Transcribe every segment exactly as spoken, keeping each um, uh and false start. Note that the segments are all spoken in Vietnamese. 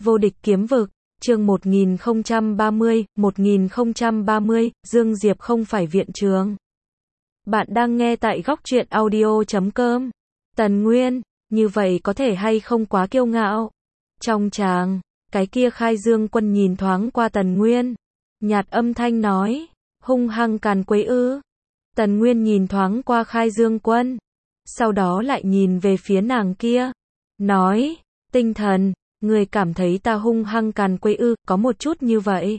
Vô địch kiếm vực, chương một nghìn không trăm ba mươi, một nghìn không trăm ba mươi, Dương Diệp không phải viện trường. Bạn đang nghe tại góc truyện audio chấm com. Tần Nguyên, như vậy có thể hay không quá kiêu ngạo. Trong tràng, cái kia Khai Dương Quân nhìn thoáng qua Tần Nguyên, nhạt âm thanh nói, hung hăng càn quấy ư. Tần Nguyên nhìn thoáng qua Khai Dương Quân, sau đó lại nhìn về phía nàng kia, nói, Tinh Thần, người cảm thấy ta hung hăng càn quấy ư, có một chút như vậy.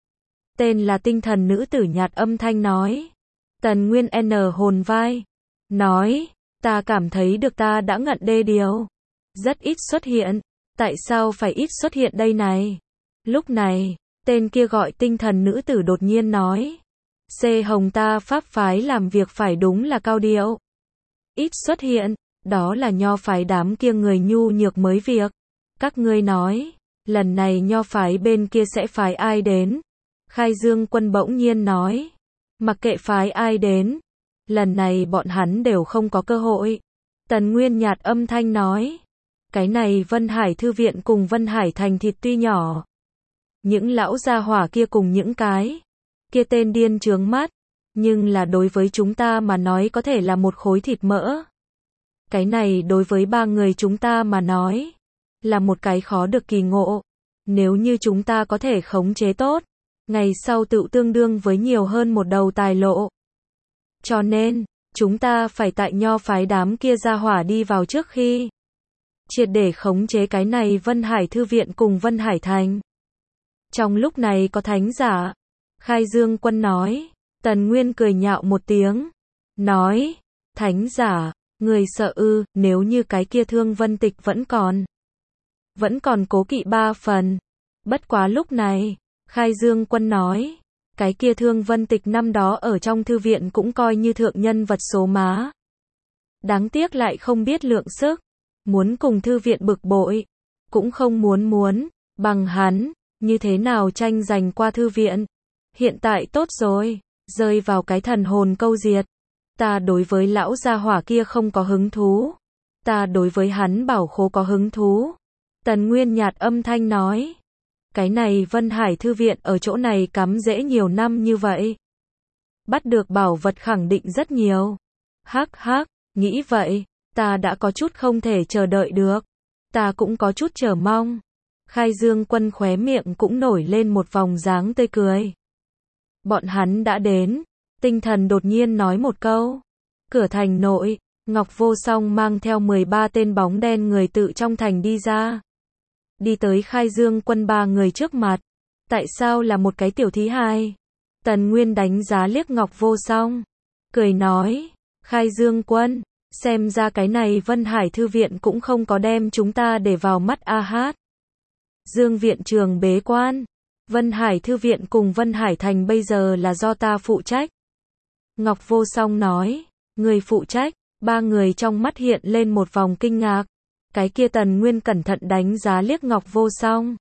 Tên là Tinh Thần nữ tử nhạt âm thanh nói. Tần Nguyên N hồn vai, nói, ta cảm thấy được ta đã ngận đê điều, rất ít xuất hiện, tại sao phải ít xuất hiện đây này? Lúc này, tên kia gọi Tinh Thần nữ tử đột nhiên nói, C Hồng ta pháp phái làm việc phải đúng là cao điệu. Ít xuất hiện, đó là nho phái đám kia người nhu nhược mới việc. Các ngươi nói, lần này nho phái bên kia sẽ phái ai đến? Khai Dương Quân bỗng nhiên nói, mặc kệ phái ai đến, lần này bọn hắn đều không có cơ hội. Tần Nguyên nhạt âm thanh nói, cái này Vân Hải Thư Viện cùng Vân Hải Thành thịt tuy nhỏ, những lão gia hỏa kia cùng những cái kia tên điên chướng mắt, nhưng là đối với chúng ta mà nói có thể là một khối thịt mỡ. Cái này đối với ba người chúng ta mà nói, là một cái khó được kỳ ngộ. Nếu như chúng ta có thể khống chế tốt, ngày sau tự tương đương với nhiều hơn một đầu tài lộ. Cho nên, chúng ta phải tại nho phái đám kia ra hỏa đi vào trước khi triệt để khống chế cái này Vân Hải Thư Viện cùng Vân Hải Thành. Trong lúc này có thánh giả. Khai Dương Quân nói. Tần Nguyên cười nhạo một tiếng, nói, thánh giả, người sợ ư? Nếu như cái kia Thương Vân Tịch vẫn còn, vẫn còn cố kỵ ba phần. Bất quá lúc này, Khai Dương Quân nói, cái kia Thương Vân Tịch năm đó ở trong thư viện cũng coi như thượng nhân vật số má. Đáng tiếc lại không biết lượng sức, muốn cùng thư viện bực bội, cũng không muốn muốn, bằng hắn, như thế nào tranh giành qua thư viện. Hiện tại tốt rồi, rơi vào cái thần hồn câu diệt. Ta đối với lão gia hỏa kia không có hứng thú. Ta đối với hắn bảo khố có hứng thú. Tần Nguyên nhạt âm thanh nói. Cái này Vân Hải Thư Viện ở chỗ này cắm rễ nhiều năm như vậy. Bắt được bảo vật khẳng định rất nhiều. Hắc hắc, nghĩ vậy, ta đã có chút không thể chờ đợi được. Ta cũng có chút chờ mong. Khai Dương Quân khóe miệng cũng nổi lên một vòng dáng tươi cười. Bọn hắn đã đến. Tinh Thần đột nhiên nói một câu. Cửa thành nội, Ngọc Vô Song mang theo mười ba tên bóng đen người tự trong thành đi ra. Đi tới Khai Dương Quân ba người trước mặt. Tại sao là một cái tiểu thí hài? Tần Nguyên đánh giá liếc Ngọc Vô Song, cười nói, Khai Dương Quân, xem ra cái này Vân Hải Thư Viện cũng không có đem chúng ta để vào mắt a hát. Dương viện trường bế quan, Vân Hải Thư Viện cùng Vân Hải Thành bây giờ là do ta phụ trách. Ngọc Vô Song nói, người phụ trách. Ba người trong mắt hiện lên một vòng kinh ngạc. Cái kia Tần Nguyên cẩn thận đánh giá liếc Ngọc Vô Song,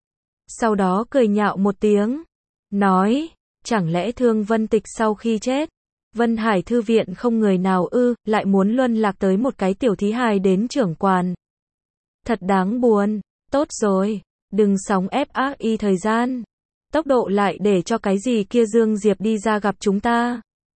sau đó cười nhạo một tiếng, nói, chẳng lẽ Thương Vân Tịch sau khi chết, Vân Hải Thư Viện không người nào ư, lại muốn luân lạc tới một cái tiểu thí hài đến trưởng quản. Thật đáng buồn. Tốt rồi, đừng sóng ép ác y thời gian. Tốc độ lại để cho cái gì kia Dương Diệp đi ra gặp chúng ta.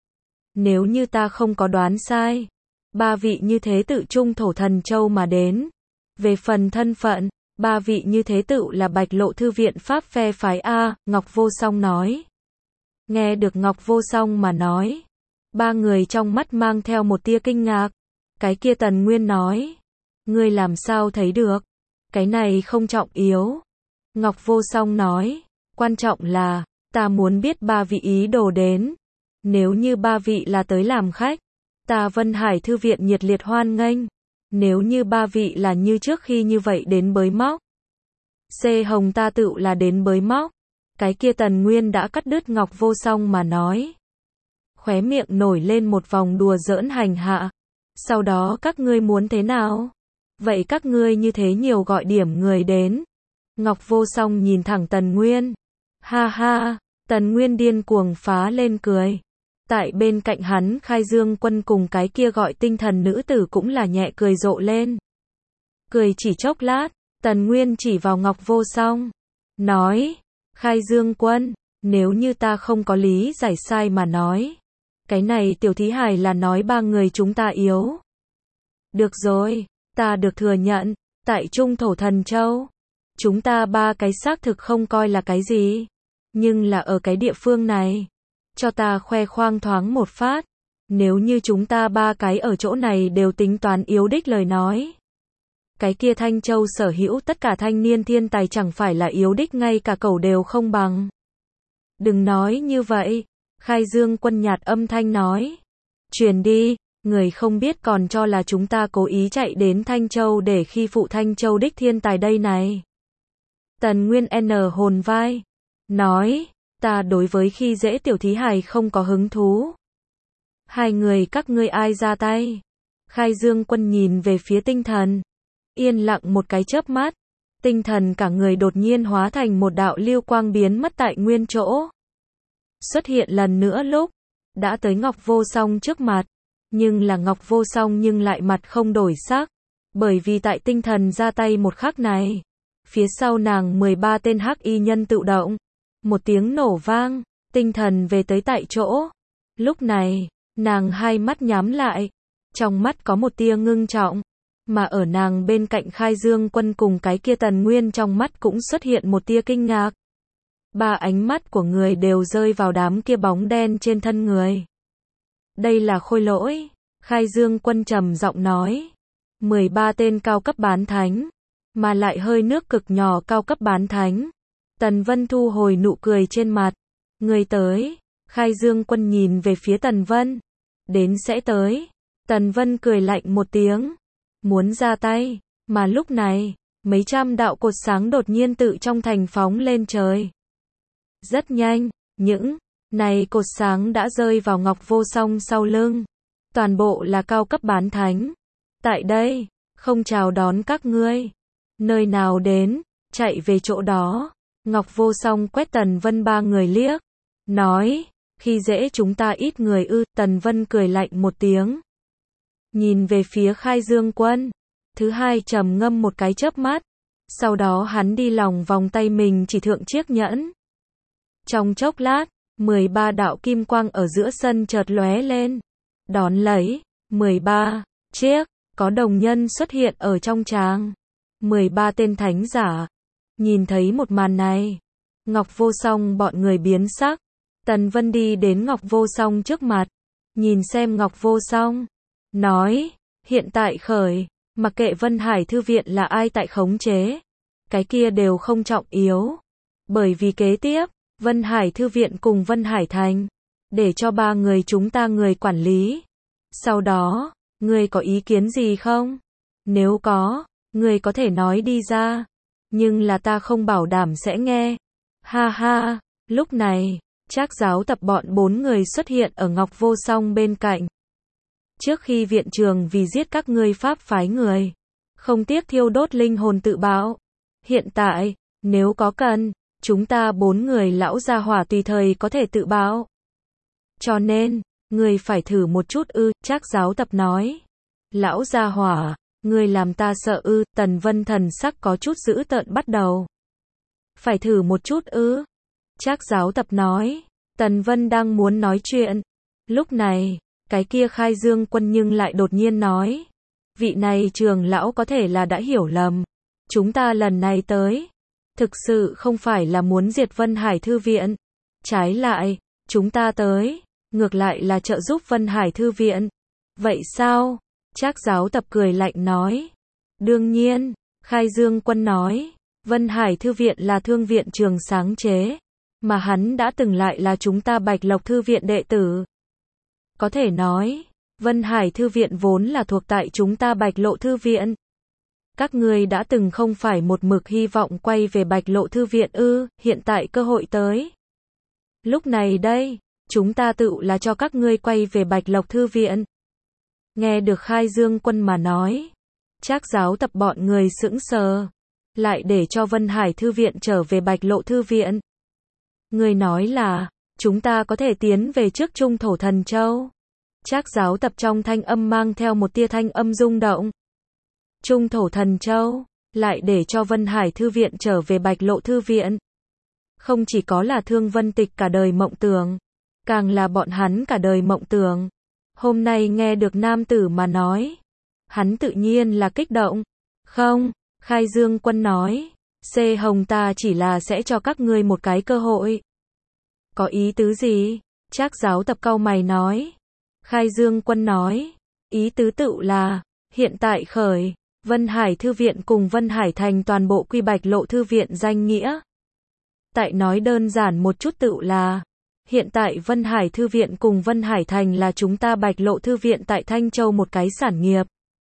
Nếu như ta không có đoán sai, ba vị như thế tự trung thổ thần châu mà đến. Về phần thân phận, ba vị như thế tự là Bạch Lộ Thư Viện Pháp phe phái A, Ngọc Vô Song nói. Nghe được Ngọc Vô Song mà nói, ba người trong mắt mang theo một tia kinh ngạc. Cái kia Tần Nguyên nói, ngươi làm sao thấy được? Cái này không trọng yếu. Ngọc Vô Song nói, quan trọng là, ta muốn biết ba vị ý đồ đến. Nếu như ba vị là tới làm khách, ta Vân Hải Thư Viện nhiệt liệt hoan nghênh. Nếu như ba vị là như trước khi như vậy đến bới móc, C Hồng ta tự là đến bới móc. Cái kia Tần Nguyên đã cắt đứt Ngọc Vô Song mà nói. Khóe miệng nổi lên một vòng đùa giỡn hành hạ. Sau đó các ngươi muốn thế nào? Vậy các ngươi như thế nhiều gọi điểm người đến. Ngọc Vô Song nhìn thẳng Tần Nguyên. Ha ha, Tần Nguyên điên cuồng phá lên cười. Tại bên cạnh hắn Khai Dương Quân cùng cái kia gọi Tinh Thần nữ tử cũng là nhẹ cười rộ lên. Cười chỉ chốc lát, Tần Nguyên chỉ vào Ngọc Vô Song, nói, Khai Dương Quân, nếu như ta không có lý giải sai mà nói, cái này tiểu thí hài là nói ba người chúng ta yếu. Được rồi, ta được thừa nhận, tại Trung Thổ Thần Châu, chúng ta ba cái xác thực không coi là cái gì, nhưng là ở cái địa phương này, cho ta khoe khoang thoáng một phát, nếu như chúng ta ba cái ở chỗ này đều tính toán yếu đích lời nói. Cái kia Thanh Châu sở hữu tất cả thanh niên thiên tài chẳng phải là yếu đích ngay cả cẩu đều không bằng. Đừng nói như vậy, Khai Dương Quân nhạt âm thanh nói. Truyền đi, người không biết còn cho là chúng ta cố ý chạy đến Thanh Châu để khi phụ Thanh Châu đích thiên tài đây này. Tần Nguyên N hồn vai, nói, ta đối với khi dễ tiểu thí hài không có hứng thú. Hai người các ngươi ai ra tay? Khai Dương Quân nhìn về phía Tinh Thần. Yên lặng một cái chớp mắt, Tinh Thần cả người đột nhiên hóa thành một đạo lưu quang biến mất tại nguyên chỗ. Xuất hiện lần nữa lúc, đã tới Ngọc Vô Song trước mặt, nhưng là Ngọc Vô Song nhưng lại mặt không đổi sắc, bởi vì tại Tinh Thần ra tay một khắc này, phía sau nàng mười ba tên hắc y nhân tự động, một tiếng nổ vang, Tinh Thần về tới tại chỗ. Lúc này, nàng hai mắt nhắm lại, trong mắt có một tia ngưng trọng, mà ở nàng bên cạnh Khai Dương Quân cùng cái kia Tần Nguyên trong mắt cũng xuất hiện một tia kinh ngạc. Ba ánh mắt của người đều rơi vào đám kia bóng đen trên thân người. Đây là khôi lỗi, Khai Dương Quân trầm giọng nói. mười ba tên cao cấp bán thánh, mà lại hơi nước cực nhỏ cao cấp bán thánh. Tần Vân thu hồi nụ cười trên mặt. Người tới, Khai Dương Quân nhìn về phía Tần Vân. Đến sẽ tới. Tần Vân cười lạnh một tiếng. Muốn ra tay, mà lúc này, mấy trăm đạo cột sáng đột nhiên tự trong thành phóng lên trời. Rất nhanh, những này cột sáng đã rơi vào Ngọc Vô Song sau lưng. Toàn bộ là cao cấp bán thánh. Tại đây, không chào đón các ngươi. Nơi nào đến, chạy về chỗ đó. Ngọc Vô Song quét Tần Vân ba người liếc. Nói, khi dễ chúng ta ít người ư. Tần Vân cười lạnh một tiếng. Nhìn về phía Khai Dương Quân. Thứ hai trầm ngâm một cái chớp mắt. Sau đó hắn đi lòng vòng tay mình chỉ thượng chiếc nhẫn. Trong chốc lát, mười ba đạo kim quang ở giữa sân chợt lóe lên. Đón lấy, mười ba chiếc, có đồng nhân xuất hiện ở trong tràng. mười ba tên thánh giả. Nhìn thấy một màn này, Ngọc Vô Song bọn người biến sắc. Tần Vân đi đến Ngọc Vô Song trước mặt. Nhìn xem Ngọc Vô Song. Nói, hiện tại khởi, mặc kệ Vân Hải Thư Viện là ai tại khống chế. Cái kia đều không trọng yếu. Bởi vì kế tiếp, Vân Hải Thư Viện cùng Vân Hải Thành, để cho ba người chúng ta người quản lý. Sau đó, ngươi có ý kiến gì không? Nếu có, ngươi có thể nói đi ra. Nhưng là ta không bảo đảm sẽ nghe. Ha ha, lúc này, Trác giáo tập bọn bốn người xuất hiện ở Ngọc Vô Song bên cạnh. Trước khi viện trường vì giết các ngươi pháp phái người, không tiếc thiêu đốt linh hồn tự bạo. Hiện tại, nếu có cần, chúng ta bốn người lão gia hỏa tùy thời có thể tự bạo. Cho nên, ngươi phải thử một chút ư, Trác giáo tập nói. Lão gia hỏa, ngươi làm ta sợ ư, Tần Vân thần sắc có chút dữ tợn bắt đầu. Phải thử một chút ư. Trác giáo tập nói. Tần Vân đang muốn nói chuyện. Lúc này, cái kia Khai Dương Quân nhưng lại đột nhiên nói. Vị này trường lão có thể là đã hiểu lầm. Chúng ta lần này tới, thực sự không phải là muốn diệt Vân Hải Thư Viện. Trái lại, chúng ta tới, ngược lại là trợ giúp Vân Hải Thư Viện. Vậy sao? Trác giáo tập cười lạnh nói. Đương nhiên, Khai Dương Quân nói. Vân Hải Thư Viện là thương viện trường sáng chế. Mà hắn đã từng lại là chúng ta Bạch Lộc Thư Viện đệ tử. Có thể nói, Vân Hải Thư Viện vốn là thuộc tại chúng ta Bạch Lộ Thư Viện. Các ngươi đã từng không phải một mực hy vọng quay về Bạch Lộ Thư Viện ư, hiện tại cơ hội tới. Lúc này đây, chúng ta tự là cho các ngươi quay về Bạch Lộc Thư Viện. Nghe được Khai Dương Quân mà nói, Trác giáo tập bọn người sững sờ, lại để cho Vân Hải Thư Viện trở về Bạch Lộ Thư Viện. Người nói là, chúng ta có thể tiến về trước Trung Thổ Thần Châu. Trác giáo tập trong thanh âm mang theo một tia thanh âm rung động. Trung Thổ Thần Châu, lại để cho Vân Hải Thư viện trở về Bạch Lộ Thư viện. Không chỉ có là Thương Vân Tịch cả đời mộng tưởng, càng là bọn hắn cả đời mộng tưởng. Hôm nay nghe được nam tử mà nói, hắn tự nhiên là kích động. Không, Khai Dương Quân nói, C Hồng ta chỉ là sẽ cho các ngươi một cái cơ hội. Có ý tứ gì? Trác Giáo Tập cau mày nói. Khai Dương Quân nói, ý tứ tự là, hiện tại khởi, Vân Hải Thư viện cùng Vân Hải Thành toàn bộ quy Bạch Lộ Thư viện danh nghĩa. Tại nói đơn giản một chút tự là, hiện tại Vân Hải Thư viện cùng Vân Hải Thành là chúng ta Bạch Lộ Thư viện tại Thanh Châu một cái sản nghiệp.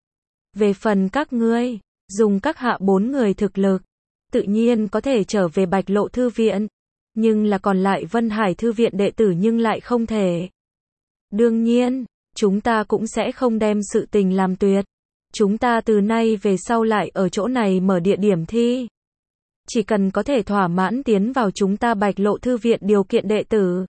Về phần các ngươi, dùng các hạ bốn người thực lực, tự nhiên có thể trở về Bạch Lộ Thư viện, nhưng là còn lại Vân Hải Thư viện đệ tử nhưng lại không thể. Đương nhiên, chúng ta cũng sẽ không đem sự tình làm tuyệt. Chúng ta từ nay về sau lại ở chỗ này mở địa điểm thi. Chỉ cần có thể thỏa mãn tiến vào chúng ta Bạch Lộ Thư viện điều kiện đệ tử,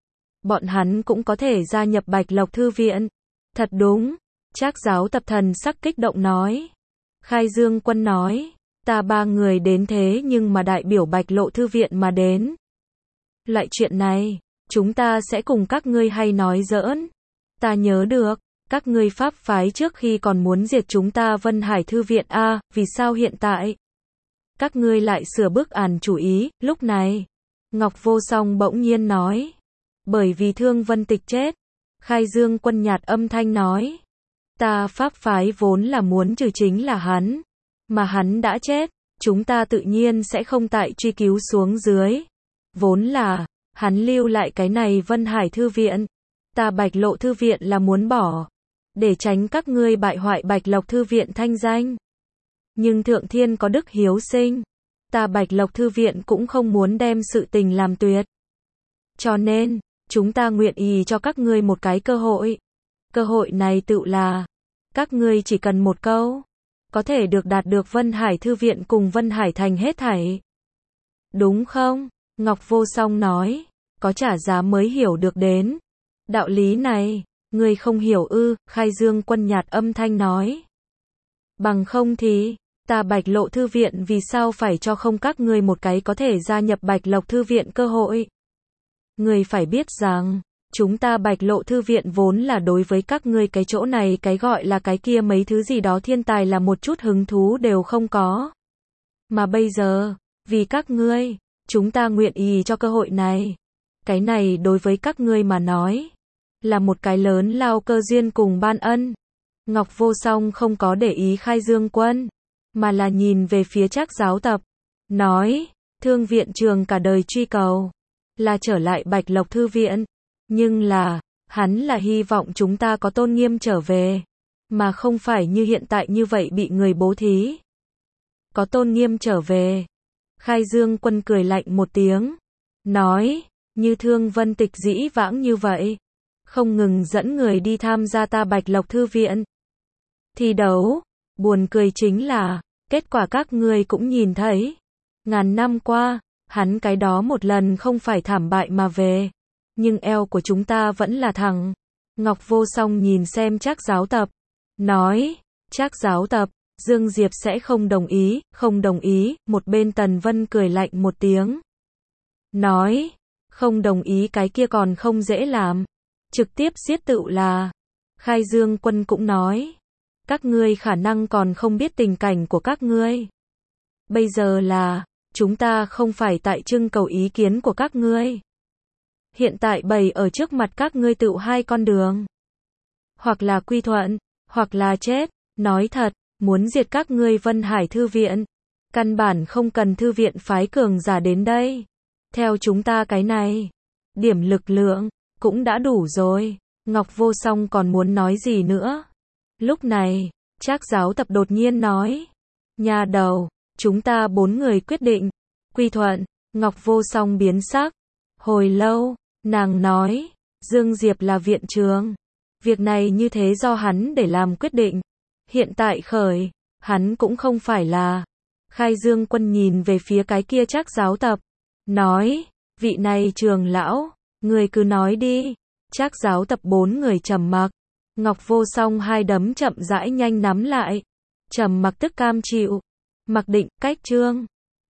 bọn hắn cũng có thể gia nhập Bạch Lộc Thư viện. Thật đúng, Trác Giáo Tập thần sắc kích động nói. Khai Dương Quân nói, ta ba người đến thế nhưng mà đại biểu Bạch Lộ Thư viện mà đến. Loại chuyện này, chúng ta sẽ cùng các ngươi hay nói giỡn. Ta nhớ được, các ngươi pháp phái trước khi còn muốn diệt chúng ta Vân Hải Thư viện a, vì sao hiện tại các ngươi lại sửa bước àn chủ ý? Lúc này, Ngọc Vô Song bỗng nhiên nói, bởi vì Thương Vân Tịch chết. Khai Dương Quân nhạt âm thanh nói, ta pháp phái vốn là muốn trừ chính là hắn, mà hắn đã chết, chúng ta tự nhiên sẽ không tại truy cứu xuống dưới. Vốn là, hắn lưu lại cái này Vân Hải Thư viện, ta Bạch Lộ Thư viện là muốn bỏ, để tránh các ngươi bại hoại Bạch Lộc Thư viện thanh danh. Nhưng Thượng Thiên có đức hiếu sinh, ta Bạch Lộc Thư viện cũng không muốn đem sự tình làm tuyệt. Cho nên, chúng ta nguyện ý cho các ngươi một cái cơ hội. Cơ hội này tự là, các ngươi chỉ cần một câu, có thể được đạt được Vân Hải Thư viện cùng Vân Hải Thành hết thảy. Đúng không? Ngọc Vô Song nói, có trả giá mới hiểu được đến. Đạo lý này, ngươi không hiểu ư? Khai Dương Quân nhạt âm thanh nói. Bằng không thì, ta Bạch Lộ Thư viện vì sao phải cho không các ngươi một cái có thể gia nhập Bạch Lộc Thư viện cơ hội? Ngươi phải biết rằng, chúng ta Bạch Lộ Thư viện vốn là đối với các ngươi cái chỗ này cái gọi là cái kia mấy thứ gì đó thiên tài là một chút hứng thú đều không có. Mà bây giờ, vì các ngươi, chúng ta nguyện ý cho cơ hội này. Cái này đối với các ngươi mà nói, là một cái lớn lao cơ duyên cùng ban ân. Ngọc Vô Song không có để ý Khai Dương Quân, mà là nhìn về phía Trác Giáo Tập, nói, Thương viện trường cả đời truy cầu, là trở lại Bạch Lộc Thư viện, nhưng là, hắn là hy vọng chúng ta có tôn nghiêm trở về, mà không phải như hiện tại như vậy bị người bố thí. Có tôn nghiêm trở về. Khai Dương Quân cười lạnh một tiếng, nói, như Thương Vân Tịch dĩ vãng như vậy, không ngừng dẫn người đi tham gia ta Bạch Lộc Thư viện thi đấu, buồn cười chính là, kết quả các ngươi cũng nhìn thấy, ngàn năm qua, hắn cái đó một lần không phải thảm bại mà về, nhưng eo của chúng ta vẫn là thẳng. Ngọc Vô Song nhìn xem Trác Giáo Tập, nói, Trác Giáo Tập, Dương Diệp sẽ không đồng ý, không đồng ý. Một bên Tần Vân cười lạnh một tiếng, nói, không đồng ý cái kia còn không dễ làm, trực tiếp giết tự là. Khai Dương Quân cũng nói, các ngươi khả năng còn không biết tình cảnh của các ngươi. Bây giờ là, chúng ta không phải tại trưng cầu ý kiến của các ngươi. Hiện tại bày ở trước mặt các ngươi tự hai con đường. Hoặc là quy thuận, hoặc là chết. Nói thật, muốn diệt các ngươi Vân Hải Thư viện, căn bản không cần thư viện phái cường giả đến đây. Theo chúng ta cái này, điểm lực lượng, cũng đã đủ rồi. Ngọc Vô Song còn muốn nói gì nữa? Lúc này, Trác Giáo Tập đột nhiên nói, nhà đầu, chúng ta bốn người quyết định, quy thuận. Ngọc Vô Song biến sắc. Hồi lâu, nàng nói, Dương Diệp là viện trưởng. Việc này như thế do hắn để làm quyết định. Hiện tại khởi, hắn cũng không phải là. Khai Dương Quân nhìn về phía cái kia Trác Giáo Tập, nói, vị này trường lão, người cứ nói đi. Trác Giáo Tập bốn người trầm mặc. Ngọc Vô Song hai đấm chậm rãi nhanh nắm lại. Trầm mặc tức cam chịu. Mặc định, cách chương.